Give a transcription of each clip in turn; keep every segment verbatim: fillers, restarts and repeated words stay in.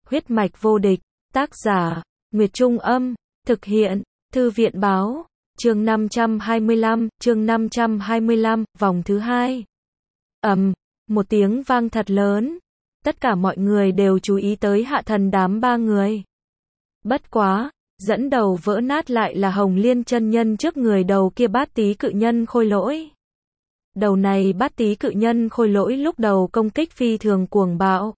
Huyết mạch vô địch, tác giả, Nguyệt Trung Âm, thực hiện, Thư viện Báo, chương năm trăm hai mươi lăm, chương năm trăm hai mươi lăm, vòng thứ hai. Ầm, một tiếng vang thật lớn. Tất cả mọi người đều chú ý tới Hạ Thần đám ba người. Bất quá, dẫn đầu vỡ nát lại là Hồng Liên chân nhân trước người đầu kia Bát Tý cự nhân khôi lỗi. Đầu này Bát Tý cự nhân khôi lỗi lúc đầu công kích phi thường cuồng bạo.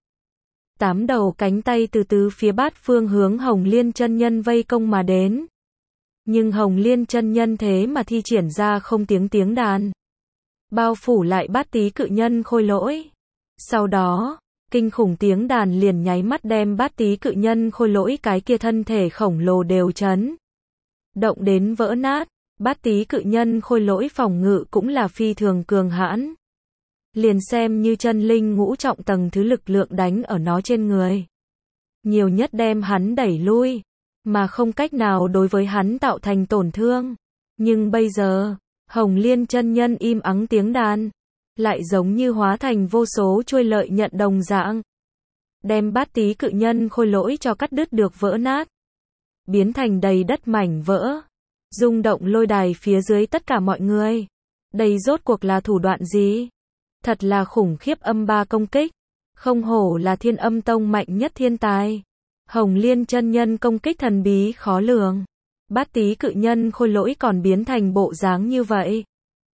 Tám đầu cánh tay từ tứ phía bát phương hướng Hồng Liên chân nhân vây công mà đến. Nhưng Hồng Liên chân nhân thế mà thi triển ra không tiếng tiếng đàn. Bao phủ lại Bát Tý cự nhân khôi lỗi. Sau đó, kinh khủng tiếng đàn liền nháy mắt đem Bát Tý cự nhân khôi lỗi cái kia thân thể khổng lồ đều chấn động đến vỡ nát. Bát Tý cự nhân khôi lỗi phòng ngự cũng là phi thường cường hãn. Liền xem như chân linh ngũ trọng tầng thứ lực lượng đánh ở nó trên người. Nhiều nhất đem hắn đẩy lui, mà không cách nào đối với hắn tạo thành tổn thương. Nhưng bây giờ, Hồng Liên chân nhân im ắng tiếng đàn, lại giống như hóa thành vô số chuôi lợi nhận đồng dạng. Đem Bát Tý cự nhân khôi lỗi cho cắt đứt được vỡ nát. Biến thành đầy đất mảnh vỡ. Rung động lôi đài phía dưới tất cả mọi người. Đây rốt cuộc là thủ đoạn gì? Thật là khủng khiếp âm ba công kích. Không hổ là Thiên Âm Tông mạnh nhất thiên tài. Hồng Liên chân nhân công kích thần bí khó lường. Bát Tý cự nhân khôi lỗi còn biến thành bộ dáng như vậy.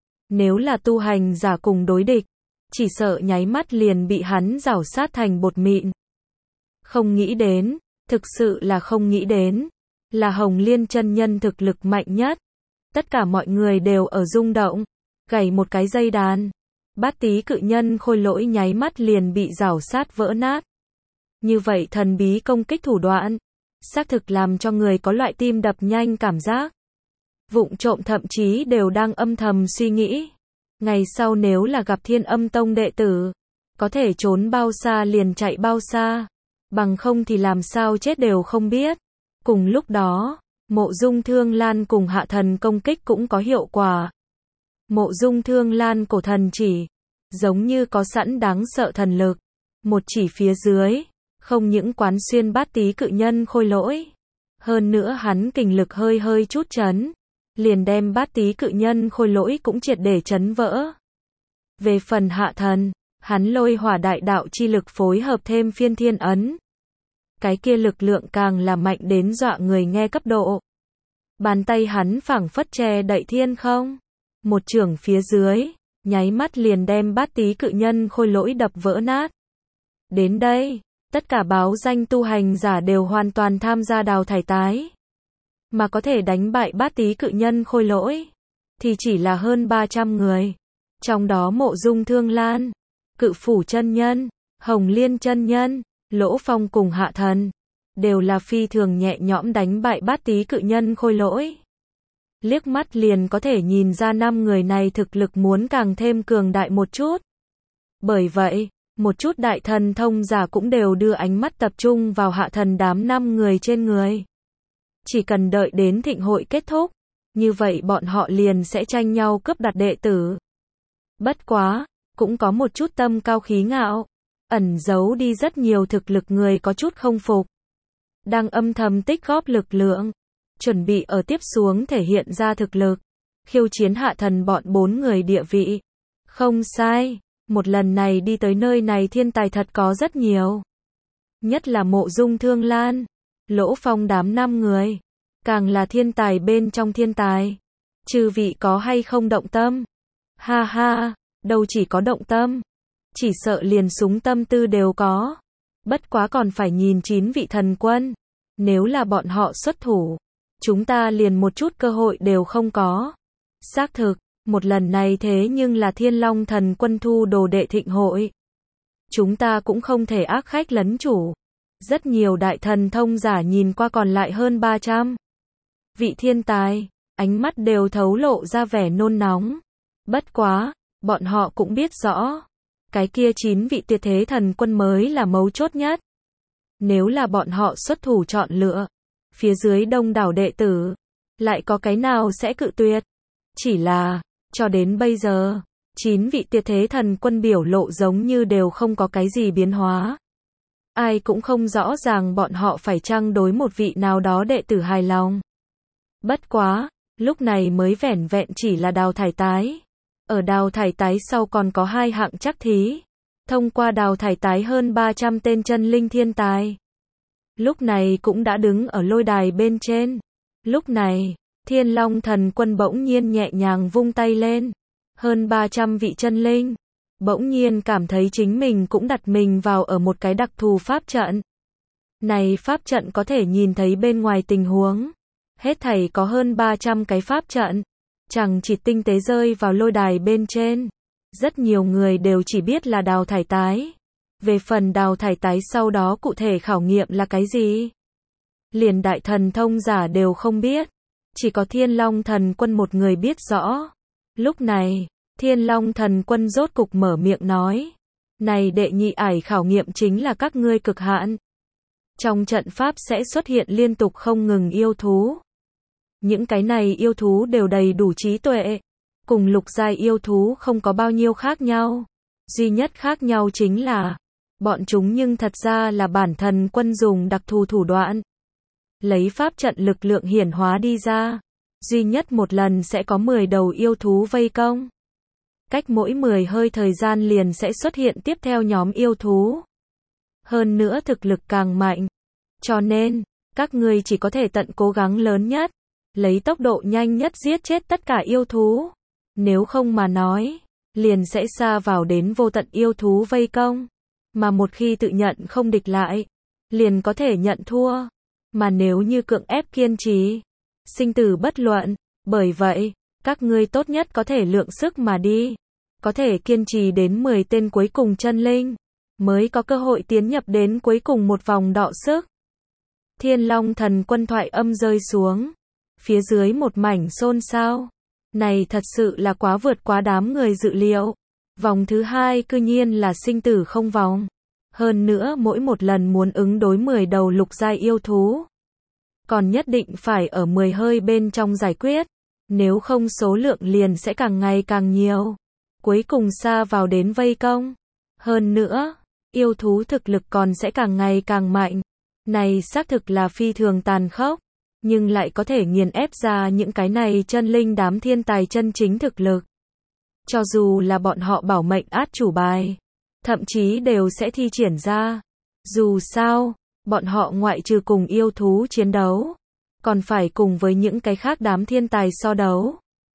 Nếu là tu hành giả cùng đối địch, chỉ sợ nháy mắt liền bị hắn rảo sát thành bột mịn. Không nghĩ đến, thực sự là không nghĩ đến, là Hồng Liên chân nhân thực lực mạnh nhất. Tất cả mọi người đều ở rung động, gảy một cái dây đàn. Bát Tý cự nhân khôi lỗi nháy mắt liền bị rảo sát vỡ nát. Như vậy thần bí công kích thủ đoạn, xác thực làm cho người có loại tim đập nhanh cảm giác. Vụng trộm thậm chí đều đang âm thầm suy nghĩ. Ngày sau nếu là gặp Thiên Âm Tông đệ tử, có thể trốn bao xa liền chạy bao xa. Bằng không thì làm sao chết đều không biết. Cùng lúc đó, Mộ Dung Thương Lan cùng Hạ Thần công kích cũng có hiệu quả. Mộ Dung Thương Lan cổ thần chỉ, giống như có sẵn đáng sợ thần lực. Một chỉ phía dưới, không những quán xuyên Bát Tý cự nhân khôi lỗi. Hơn nữa hắn kình lực hơi hơi chút chấn. Liền đem Bát Tý cự nhân khôi lỗi cũng triệt để chấn vỡ. Về phần Hạ Thần, hắn lôi hỏa đại đạo chi lực phối hợp thêm phiên thiên ấn. Cái kia lực lượng càng là mạnh đến dọa người nghe cấp độ. Bàn tay hắn phảng phất che đậy thiên không. Một chưởng phía dưới, nháy mắt liền đem Bát Tý cự nhân khôi lỗi đập vỡ nát. Đến đây, tất cả báo danh tu hành giả đều hoàn toàn tham gia đào thải tái. Mà có thể đánh bại Bát Tý cự nhân khôi lỗi, thì chỉ là hơn ba trăm người. Trong đó Mộ Dung Thương Lan, Cự Phủ chân nhân, Hồng Liên chân nhân, Lỗ Phong cùng Hạ Thần, đều là phi thường nhẹ nhõm đánh bại Bát Tý cự nhân khôi lỗi. Liếc mắt liền có thể nhìn ra năm người này thực lực muốn càng thêm cường đại một chút. Bởi vậy, một chút đại thần thông giả cũng đều đưa ánh mắt tập trung vào Hạ Thần đám năm người trên người. Chỉ cần đợi đến thịnh hội kết thúc, như vậy bọn họ liền sẽ tranh nhau cướp đoạt đệ tử. Bất quá, cũng có một chút tâm cao khí ngạo, ẩn giấu đi rất nhiều thực lực người có chút không phục. Đang âm thầm tích góp lực lượng, chuẩn bị ở tiếp xuống thể hiện ra thực lực, khiêu chiến Hạ Thần bọn bốn người địa vị. Không sai, một lần này đi tới nơi này thiên tài thật có rất nhiều. Nhất là Mộ Dung Thương Lan, Lỗ Phong đám năm người, càng là thiên tài bên trong thiên tài. Chư vị có hay không động tâm? Ha ha, đâu chỉ có động tâm, chỉ sợ liền súng tâm tư đều có. Bất quá còn phải nhìn chín vị thần quân. Nếu là bọn họ xuất thủ, chúng ta liền một chút cơ hội đều không có. Xác thực, một lần này thế nhưng là Thiên Long thần quân thu đồ đệ thịnh hội. Chúng ta cũng không thể ác khách lấn chủ. Rất nhiều đại thần thông giả nhìn qua còn lại hơn ba trăm. Vị thiên tài, ánh mắt đều thấu lộ ra vẻ nôn nóng. Bất quá, bọn họ cũng biết rõ. Cái kia chín vị tuyệt thế thần quân mới là mấu chốt nhất. Nếu là bọn họ xuất thủ chọn lựa, phía dưới đông đảo đệ tử, lại có cái nào sẽ cự tuyệt. Chỉ là, cho đến bây giờ, chín vị tuyệt thế thần quân biểu lộ giống như đều không có cái gì biến hóa. ai cũng không rõ ràng bọn họ phải chăng đối một vị nào đó đệ tử hài lòng. Bất quá, lúc này mới vẻn vẹn chỉ là đào thải tái. Ở đào thải tái sau còn có hai hạng chắc thí. Thông qua đào thải tái hơn ba trăm tên chân linh thiên tài. Lúc này cũng đã đứng ở lôi đài bên trên. Lúc này, Thiên Long Thần Quân bỗng nhiên nhẹ nhàng vung tay lên. Hơn ba trăm vị chân linh. Bỗng nhiên cảm thấy chính mình cũng đặt mình vào ở một cái đặc thù pháp trận. Này pháp trận có thể nhìn thấy bên ngoài tình huống. Hết thảy có hơn ba trăm cái pháp trận. Chẳng chỉ tinh tế rơi vào lôi đài bên trên. Rất nhiều người đều chỉ biết là đào thải tái. Về phần đào thải tái sau đó cụ thể khảo nghiệm là cái gì? Liền đại thần thông giả đều không biết. Chỉ có Thiên Long Thần Quân một người biết rõ. Lúc này, Thiên Long Thần Quân rốt cục mở miệng nói. Này đệ nhị ải khảo nghiệm chính là các ngươi cực hạn. Trong trận pháp sẽ xuất hiện liên tục không ngừng yêu thú. Những cái này yêu thú đều đầy đủ trí tuệ. Cùng lục giai yêu thú không có bao nhiêu khác nhau. Duy nhất khác nhau chính là bọn chúng nhưng thật ra là bản thần quân dùng đặc thù thủ đoạn. Lấy pháp trận lực lượng hiển hóa đi ra. Duy nhất một lần sẽ có mười đầu yêu thú vây công. Cách mỗi mười hơi thời gian liền sẽ xuất hiện tiếp theo nhóm yêu thú. Hơn nữa thực lực càng mạnh. Cho nên, các ngươi chỉ có thể tận cố gắng lớn nhất. Lấy tốc độ nhanh nhất giết chết tất cả yêu thú. Nếu không mà nói, liền sẽ sa vào đến vô tận yêu thú vây công. Mà một khi tự nhận không địch lại, liền có thể nhận thua. Mà nếu như cưỡng ép kiên trì, sinh tử bất luận. Bởi vậy, các ngươi tốt nhất có thể lượng sức mà đi. Có thể kiên trì đến mười tên cuối cùng chân linh, mới có cơ hội tiến nhập đến cuối cùng một vòng đọ sức. Thiên Long Thần Quân thoại âm rơi xuống. Phía dưới một mảnh xôn xao. Này thật sự là quá vượt quá đám người dự liệu. Vòng thứ hai cư nhiên là sinh tử không vòng. Hơn nữa mỗi một lần muốn ứng đối mười đầu lục giai yêu thú. Còn nhất định phải ở mười hơi bên trong giải quyết. Nếu không số lượng liền sẽ càng ngày càng nhiều. Cuối cùng sa vào đến vây công. Hơn nữa, yêu thú thực lực còn sẽ càng ngày càng mạnh. Này xác thực là phi thường tàn khốc. Nhưng lại có thể nghiền ép ra những cái này chân linh đám thiên tài chân chính thực lực. Cho dù là bọn họ bảo mệnh át chủ bài, thậm chí đều sẽ thi triển ra. Dù sao, bọn họ ngoại trừ cùng yêu thú chiến đấu, còn phải cùng với những cái khác đám thiên tài so đấu.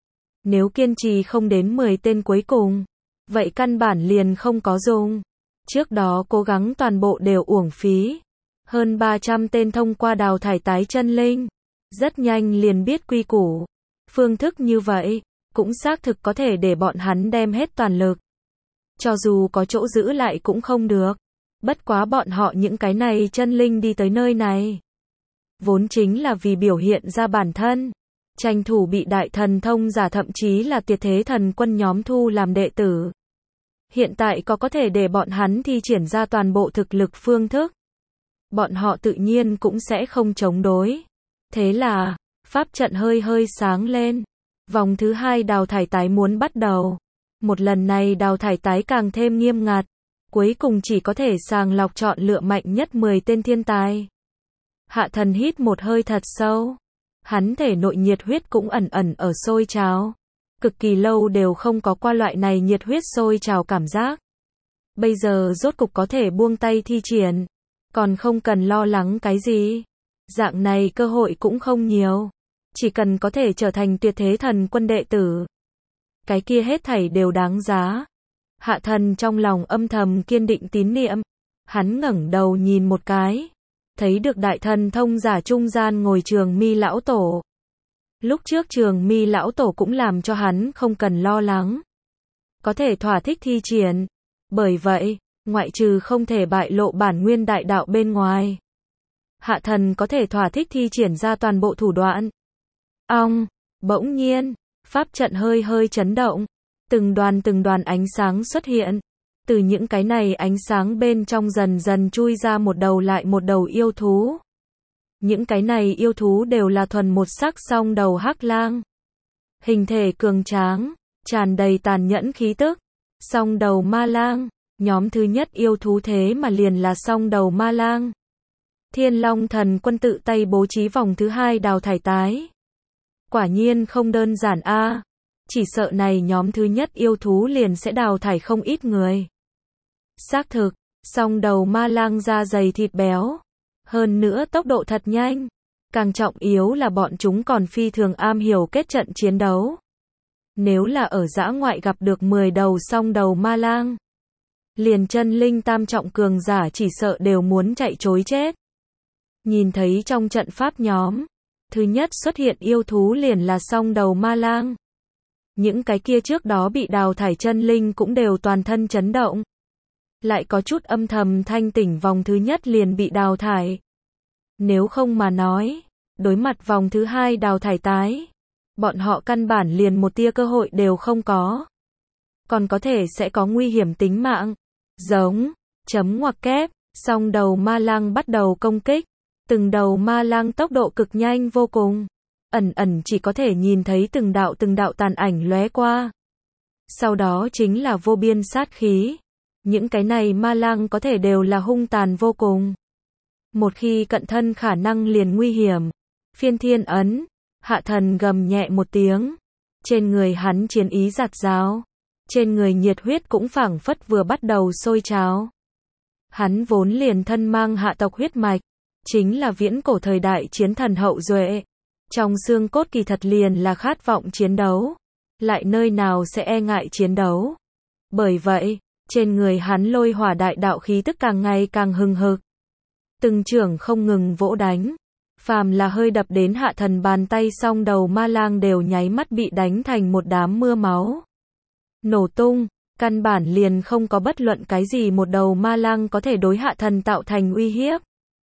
Nếu kiên trì không đến mười tên cuối cùng, vậy căn bản liền không có dùng. Trước đó cố gắng toàn bộ đều uổng phí. Hơn ba trăm tên thông qua đào thải tái chân linh. Rất nhanh liền biết quy củ. Phương thức như vậy, cũng xác thực có thể để bọn hắn đem hết toàn lực. Cho dù có chỗ giữ lại cũng không được. Bất quá bọn họ những cái này chân linh đi tới nơi này. Vốn chính là vì biểu hiện ra bản thân. Tranh thủ bị đại thần thông giả thậm chí là tuyệt thế thần quân nhóm thu làm đệ tử. Hiện tại có có thể để bọn hắn thi triển ra toàn bộ thực lực phương thức. Bọn họ tự nhiên cũng sẽ không chống đối. Thế là, pháp trận hơi hơi sáng lên. Vòng thứ hai đào thải tái muốn bắt đầu. Một lần này đào thải tái càng thêm nghiêm ngặt. Cuối cùng chỉ có thể sàng lọc chọn lựa mạnh nhất mười tên thiên tài. Hạ thần hít một hơi thật sâu. Hắn thể nội nhiệt huyết cũng ẩn ẩn ở sôi trào. Cực kỳ lâu đều không có qua loại này nhiệt huyết sôi trào cảm giác. Bây giờ rốt cục có thể buông tay thi triển. Còn không cần lo lắng cái gì. Dạng này cơ hội cũng không nhiều. Chỉ cần có thể trở thành tuyệt thế thần quân đệ tử. Cái kia hết thảy đều đáng giá. Hạ thần trong lòng âm thầm kiên định tín niệm. Hắn ngẩng đầu nhìn một cái. Thấy được đại thần thông giả trung gian ngồi Trường Mi lão tổ. Lúc trước Trường Mi lão tổ cũng làm cho hắn không cần lo lắng. Có thể thỏa thích thi triển. Bởi vậy, ngoại trừ không thể bại lộ bản nguyên đại đạo bên ngoài. Hạ thần có thể thỏa thích thi triển ra toàn bộ thủ đoạn. Ong, bỗng nhiên, pháp trận hơi hơi chấn động. Từng đoàn từng đoàn ánh sáng xuất hiện. Từ những cái này ánh sáng bên trong dần dần chui ra một đầu lại một đầu yêu thú. Những cái này yêu thú đều là thuần một sắc song đầu hắc lang. Hình thể cường tráng, tràn đầy tàn nhẫn khí tức. Song đầu ma lang, Nhóm thứ nhất yêu thú thế mà liền là song đầu ma lang. Thiên Long Thần Quân tự tay bố trí vòng thứ hai đào thải tái. Quả nhiên không đơn giản a. Chỉ sợ này nhóm thứ nhất yêu thú liền sẽ đào thải không ít người. Xác thực, song đầu ma lang da dày thịt béo. Hơn nữa tốc độ thật nhanh. Càng trọng yếu là bọn chúng còn phi thường am hiểu kết trận chiến đấu. Nếu là ở dã ngoại gặp được mười đầu song đầu ma lang, liền chân linh tam trọng cường giả chỉ sợ đều muốn chạy trối chết. Nhìn thấy trong trận pháp nhóm, thứ nhất xuất hiện yêu thú liền là song đầu ma lang. Những cái kia trước đó bị đào thải chân linh cũng đều toàn thân chấn động. Lại có chút âm thầm thanh tỉnh vòng thứ nhất liền bị đào thải. Nếu không mà nói, đối mặt vòng thứ hai đào thải tái, bọn họ căn bản liền một tia cơ hội đều không có. Còn có thể sẽ có nguy hiểm tính mạng. Giống, chấm ngoặc kép, song đầu ma lang bắt đầu công kích. Từng đầu ma lang tốc độ cực nhanh vô cùng. Ẩn ẩn chỉ có thể nhìn thấy từng đạo từng đạo tàn ảnh lóe qua. Sau đó chính là vô biên sát khí. Những cái này ma lang có thể đều là hung tàn vô cùng. Một khi cận thân khả năng liền nguy hiểm. Phiên thiên ấn, Hạ Thần gầm nhẹ một tiếng. Trên người hắn chiến ý giạt rào. Trên người nhiệt huyết cũng phảng phất vừa bắt đầu sôi trào. Hắn vốn liền thân mang hạ tộc huyết mạch. Chính là viễn cổ thời đại chiến thần hậu duệ. Trong xương cốt kỳ thật liền là khát vọng chiến đấu. Lại nơi nào sẽ e ngại chiến đấu. Bởi vậy, trên người hắn lôi hỏa đại đạo khí tức càng ngày càng hừng hực. Từng trưởng không ngừng vỗ đánh. Phàm là hơi đập đến Hạ Thần bàn tay song đầu ma lang đều nháy mắt bị đánh thành một đám mưa máu. Nổ tung, căn bản liền không có bất luận cái gì một đầu ma lang có thể đối Hạ Thần tạo thành uy hiếp.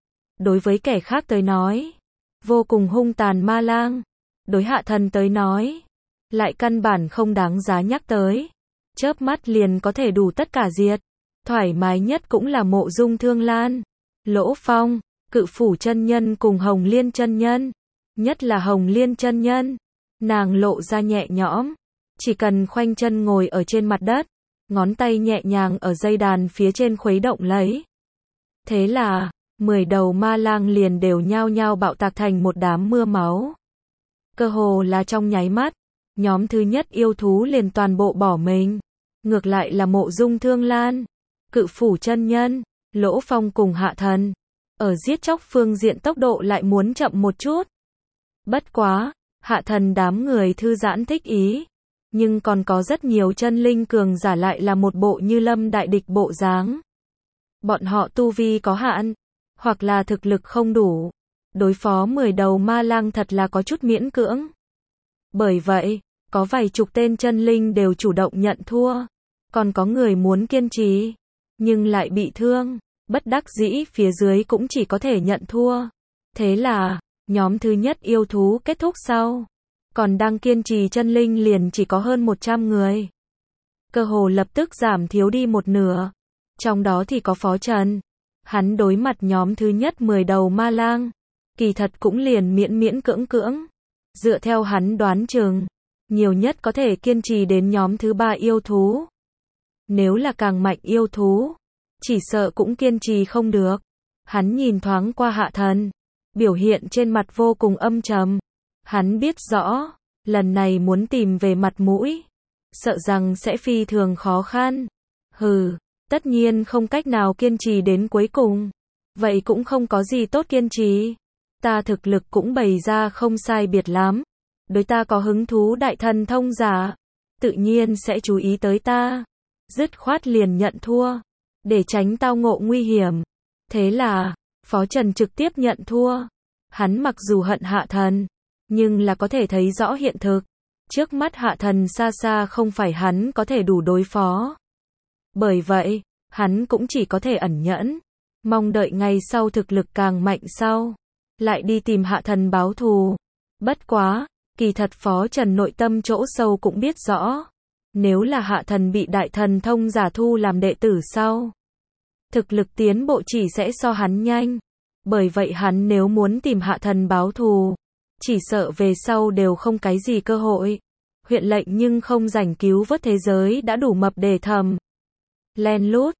Đối với kẻ khác tới nói, vô cùng hung tàn ma lang. Đối Hạ Thần tới nói, lại căn bản không đáng giá nhắc tới. Chớp mắt liền có thể đủ tất cả diệt. Thoải mái nhất cũng là Mộ Dung Thương Lan, Lỗ Phong, Cự Phủ chân nhân cùng Hồng Liên chân nhân. Nhất là Hồng Liên chân nhân, nàng lộ ra nhẹ nhõm. Chỉ cần khoanh chân ngồi ở trên mặt đất, ngón tay nhẹ nhàng ở dây đàn phía trên khuấy động lấy. Thế là, mười đầu ma lang liền đều nhao nhao bạo tạc thành một đám mưa máu. Cơ hồ là trong nháy mắt, nhóm thứ nhất yêu thú liền toàn bộ bỏ mình. Ngược lại là Mộ Dung Thương Lan, Cự Phủ chân nhân, Lỗ Phong cùng Hạ Thần. Ở giết chóc phương diện tốc độ lại muốn chậm một chút. Bất quá, Hạ Thần đám người thư giãn thích ý. Nhưng còn có rất nhiều chân linh cường giả lại là một bộ như lâm đại địch bộ dáng. Bọn họ tu vi có hạn, hoặc là thực lực không đủ. Đối phó mười đầu ma lang thật là có chút miễn cưỡng. Bởi vậy, có vài chục tên chân linh đều chủ động nhận thua. Còn có người muốn kiên trì, nhưng lại bị thương. Bất đắc dĩ phía dưới cũng chỉ có thể nhận thua. Thế là, nhóm thứ nhất yêu thú kết thúc sau. Còn đang kiên trì chân linh liền chỉ có hơn một trăm người. Cơ hồ lập tức giảm thiếu đi một nửa. Trong đó thì có Phó Trần. Hắn đối mặt nhóm thứ nhất mười đầu ma lang. Kỳ thật cũng liền miễn miễn cưỡng cưỡng. Dựa theo hắn đoán chừng, nhiều nhất có thể kiên trì đến nhóm thứ ba yêu thú. Nếu là càng mạnh yêu thú, chỉ sợ cũng kiên trì không được. Hắn nhìn thoáng qua Hạ Thần, biểu hiện trên mặt vô cùng âm trầm. Hắn biết rõ, lần này muốn tìm về mặt mũi, sợ rằng sẽ phi thường khó khăn. Hừ, tất nhiên không cách nào kiên trì đến cuối cùng. Vậy cũng không có gì tốt kiên trì. Ta thực lực cũng bày ra không sai biệt lắm. Đối ta có hứng thú đại thần thông giả, tự nhiên sẽ chú ý tới ta. Dứt khoát liền nhận thua, để tránh tao ngộ nguy hiểm. Thế là, Phó Trần trực tiếp nhận thua. Hắn mặc dù hận Hạ Thần, nhưng là có thể thấy rõ hiện thực. Trước mắt Hạ Thần xa xa không phải hắn có thể đủ đối phó. Bởi vậy, hắn cũng chỉ có thể ẩn nhẫn, mong đợi ngày sau thực lực càng mạnh sau, lại đi tìm Hạ Thần báo thù. Bất quá, kỳ thật Phó Trần nội tâm chỗ sâu cũng biết rõ. Nếu là Hạ Thần bị đại thần thông giả thu làm đệ tử sau, thực lực tiến bộ chỉ sẽ so hắn nhanh. Bởi vậy hắn nếu muốn tìm Hạ Thần báo thù, chỉ sợ về sau đều không cái gì cơ hội. Huyện lệnh nhưng không rảnh cứu vớt thế giới đã đủ mập để thầm. Len lút,